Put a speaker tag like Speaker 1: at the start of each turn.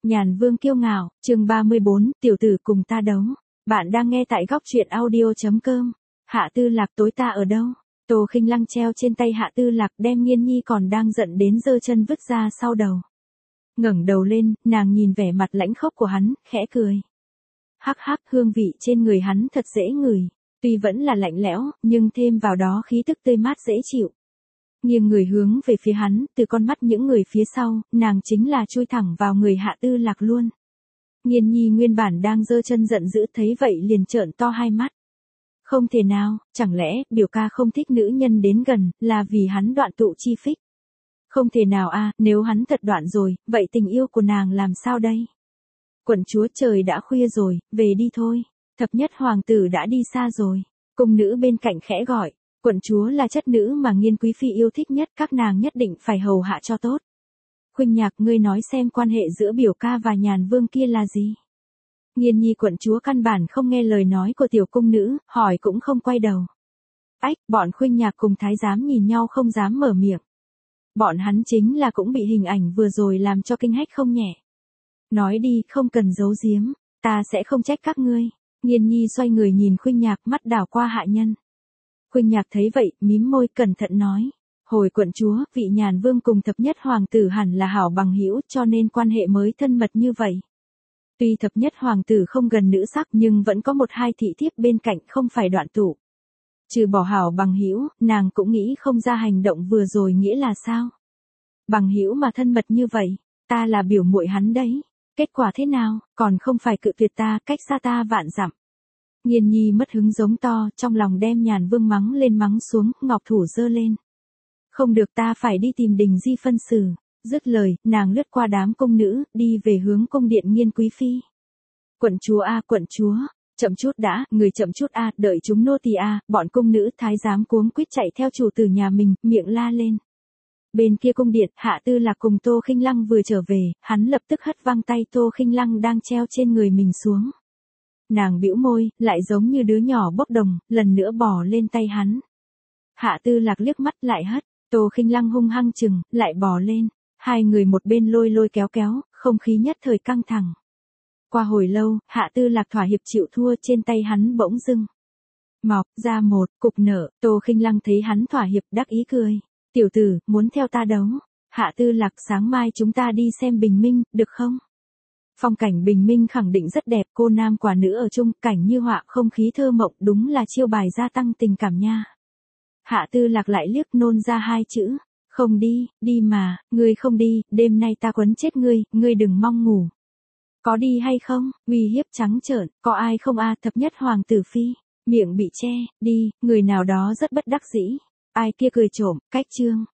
Speaker 1: Nhàn Vương kiêu ngạo, chương 34, tiểu tử cùng ta đấu. Bạn đang nghe tại góc truyện audio.com. Hạ Tư Lạc tối ta ở đâu? Tô Khinh Lăng treo trên tay Hạ Tư Lạc đem Nghiên Nhi còn đang giận đến giơ chân vứt ra sau đầu. Ngẩng đầu lên, nàng nhìn vẻ mặt lãnh khốc của hắn, khẽ cười. Hắc hắc, hương vị trên người hắn thật dễ ngửi, tuy vẫn là lạnh lẽo, nhưng thêm vào đó khí tức tươi mát dễ chịu. Nghiêng người hướng về phía hắn, từ con mắt những người phía sau, nàng chính là chui thẳng vào người Hạ Tư Lạc luôn. Nghiên Nhi nguyên bản đang giơ chân giận dữ thấy vậy liền trợn to hai mắt. Không thể nào, chẳng lẽ biểu ca không thích nữ nhân đến gần, là vì hắn đoạn tụ chi phích. Không thể nào a, nếu hắn thật đoạn rồi, vậy tình yêu của nàng làm sao đây? Quận chúa trời đã khuya rồi, về đi thôi. Thập nhất hoàng tử đã đi xa rồi. Cung nữ bên cạnh khẽ gọi. Quận chúa là chất nữ mà Nghiên quý phi yêu thích nhất, các nàng nhất định phải hầu hạ cho tốt. Khuynh Nhạc, ngươi nói xem quan hệ giữa biểu ca và Nhàn Vương kia là gì? Nghiên Nhi quận chúa căn bản không nghe lời nói của tiểu cung nữ, hỏi cũng không quay đầu. Ách, bọn Khuynh Nhạc cùng thái giám nhìn nhau không dám mở miệng. Bọn hắn chính là cũng bị hình ảnh vừa rồi làm cho kinh hách không nhẹ. Nói đi, không cần giấu giếm, ta sẽ không trách các ngươi. Nghiên Nhi xoay người nhìn Khuynh Nhạc, mắt đảo qua hạ nhân. Khuynh Nhạc thấy vậy, mím môi cẩn thận nói. Hồi quận chúa, vị Nhàn Vương cùng thập nhất hoàng tử hẳn là hảo bằng hữu, cho nên quan hệ mới thân mật như vậy. Tuy thập nhất hoàng tử không gần nữ sắc nhưng vẫn có một hai thị thiếp bên cạnh không phải đoạn tụ. Trừ bỏ hảo bằng hữu, nàng cũng nghĩ không ra hành động vừa rồi nghĩa là sao. Bằng hữu mà thân mật như vậy, ta là biểu muội hắn đấy. Kết quả thế nào, còn không phải cự tuyệt ta, cách xa ta vạn dặm. Nghiên Nhi mất hứng giống to, trong lòng đem Nhàn Vương mắng lên mắng xuống, ngọc thủ giơ lên. Không được, ta phải đi tìm Đình Di phân xử. Dứt lời, nàng lướt qua đám cung nữ, đi về hướng cung điện Nghiên quý phi. Quận chúa a, quận chúa, chậm chút đã, người chậm chút a, đợi chúng nô tỳ a, bọn cung nữ thái giám cuống quýt chạy theo chủ tử nhà mình, miệng la lên. Bên kia cung điện, Hạ Tư Lạc cùng Tô Khinh Lăng vừa trở về, hắn lập tức hất văng tay Tô Khinh Lăng đang treo trên người mình xuống. Nàng bĩu môi, lại giống như đứa nhỏ bốc đồng, lần nữa bò lên tay hắn. Hạ Tư Lạc liếc mắt lại hất, Tô Khinh Lăng hung hăng chừng, lại bò lên. Hai người một bên lôi lôi kéo kéo, không khí nhất thời căng thẳng. Qua hồi lâu, Hạ Tư Lạc thỏa hiệp chịu thua, trên tay hắn bỗng dưng mọc ra một cục nở. Tô Khinh Lăng thấy hắn thỏa hiệp đắc ý cười. Tiểu tử, muốn theo ta đấu? Hạ Tư Lạc, sáng mai chúng ta đi xem bình minh, được không? Phong cảnh bình minh khẳng định rất đẹp, cô nam quả nữ ở chung, cảnh như họa, không khí thơ mộng, đúng là chiêu bài gia tăng tình cảm nha. Hạ Tư Lạc lại liếc nôn ra hai chữ. Không đi, đi mà, ngươi không đi, đêm nay ta quấn chết ngươi, ngươi đừng mong ngủ. Có đi hay không, uy hiếp trắng trợn, có ai không a, thập nhất hoàng tử phi, miệng bị che, đi, người nào đó rất bất đắc dĩ. Ai kia cười trộm, cách chương.